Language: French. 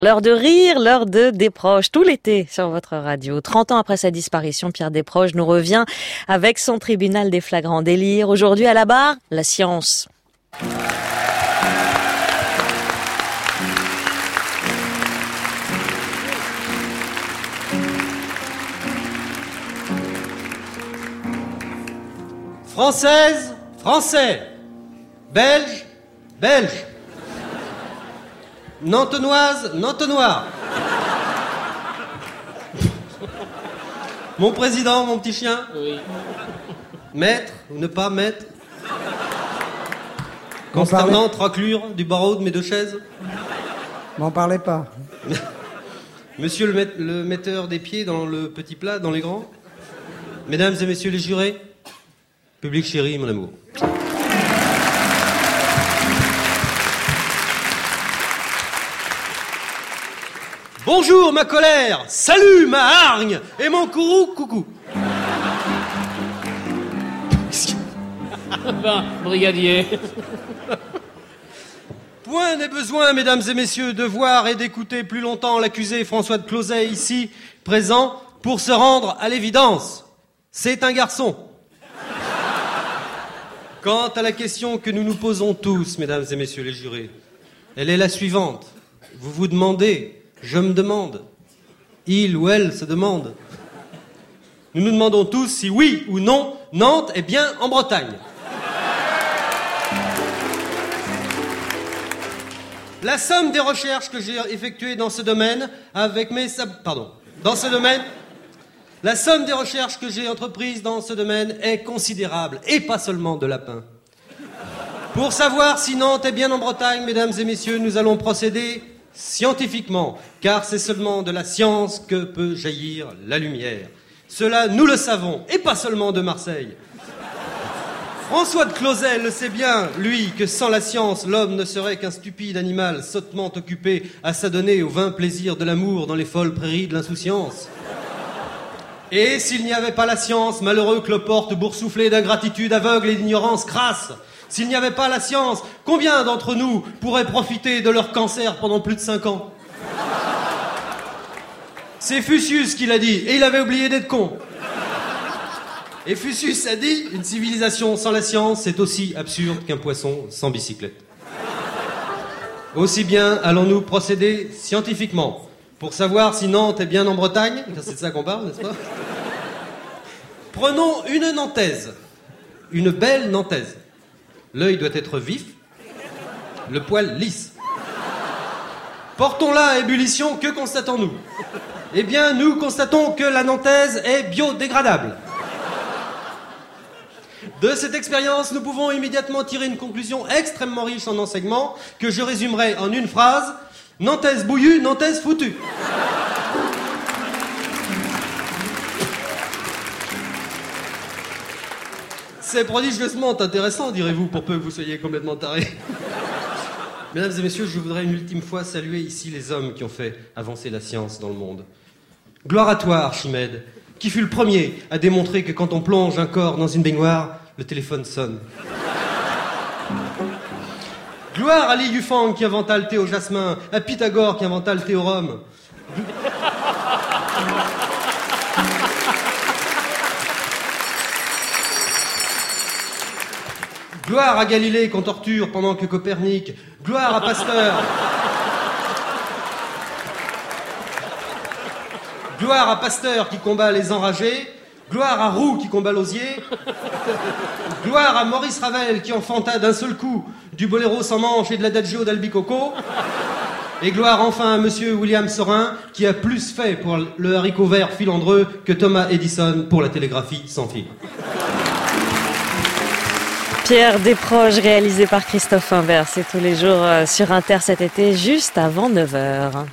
L'heure de rire, l'heure de Desproges, tout l'été sur votre radio. 30 ans après sa disparition, Pierre Desproges nous revient avec son tribunal des flagrants délires. Aujourd'hui à la barre, la science. Française, Français. Belge, Belge. Nantenoise, Nantenois. Mon président, mon petit chien. Oui. Maître ou ne pas maître. Consternant, traclure du barreau de mes deux chaises. M'en parlez pas. Monsieur le metteur des pieds dans le petit plat, dans les grands. Mesdames et messieurs les jurés. Public chéri, mon amour. Bonjour ma colère, salut ma hargne et mon courroux coucou. Ben, brigadier. Point n'est besoin, mesdames et messieurs, de voir et d'écouter plus longtemps l'accusé François de Closet ici présent pour se rendre à l'évidence. C'est un garçon. Quant à la question que nous nous posons tous, mesdames et messieurs les jurés, elle est la suivante. Vous vous demandez, je me demande, il ou elle se demande. Nous nous demandons tous si oui ou non, Nantes est bien en Bretagne. La somme des recherches que j'ai effectuées dans ce domaine la somme des recherches que j'ai entreprises dans ce domaine est considérable, et pas seulement de lapin. Pour savoir si Nantes est bien en Bretagne, mesdames et messieurs, nous allons procéder scientifiquement, car c'est seulement de la science que peut jaillir la lumière. Cela, nous le savons, et pas seulement de Marseille. François de Closet le sait bien, lui, que sans la science, l'homme ne serait qu'un stupide animal sottement occupé à s'adonner aux vains plaisirs de l'amour dans les folles prairies de l'insouciance. Et s'il n'y avait pas la science, malheureux cloporte boursouflé d'ingratitude aveugle et d'ignorance crasse, s'il n'y avait pas la science, combien d'entre nous pourraient profiter de leur cancer pendant plus de 5 ans? C'est Fusius qui l'a dit, et il avait oublié d'être con. Et Fusius a dit, une civilisation sans la science, c'est aussi absurde qu'un poisson sans bicyclette. Aussi bien allons-nous procéder scientifiquement, pour savoir si Nantes est bien en Bretagne, c'est de ça qu'on parle, n'est-ce pas? Prenons une Nantaise, une belle Nantaise. L'œil doit être vif, le poil lisse. Portons-la à ébullition, que constatons-nous? Eh bien, nous constatons que la Nantaise est biodégradable. De cette expérience, nous pouvons immédiatement tirer une conclusion extrêmement riche en enseignements, que je résumerai en une phrase: Nantaise bouillue, Nantaise foutue. C'est prodigieusement intéressant, direz-vous, pour peu que vous soyez complètement tarés. Mesdames et messieurs, je voudrais une ultime fois saluer ici les hommes qui ont fait avancer la science dans le monde. Gloire à toi, Archimède, qui fut le premier à démontrer que quand on plonge un corps dans une baignoire, le téléphone sonne. Gloire à Li Yufang qui inventa le thé au jasmin, à Pythagore qui inventa le thé au rhum. Gloire à Galilée qu'on torture pendant que Copernic. Gloire à Pasteur. Gloire à Pasteur qui combat les enragés. Gloire à Roux qui combat l'osier. Gloire à Maurice Ravel qui enfanta d'un seul coup du boléro sans manche et de l'adagio d'Albicoco. Et gloire enfin à monsieur William Sorin qui a plus fait pour le haricot vert filandreux que Thomas Edison pour la télégraphie sans fil. Pierre Desproges, réalisé par Christophe Imbert. C'est tous les jours sur Inter cet été, juste avant 9h.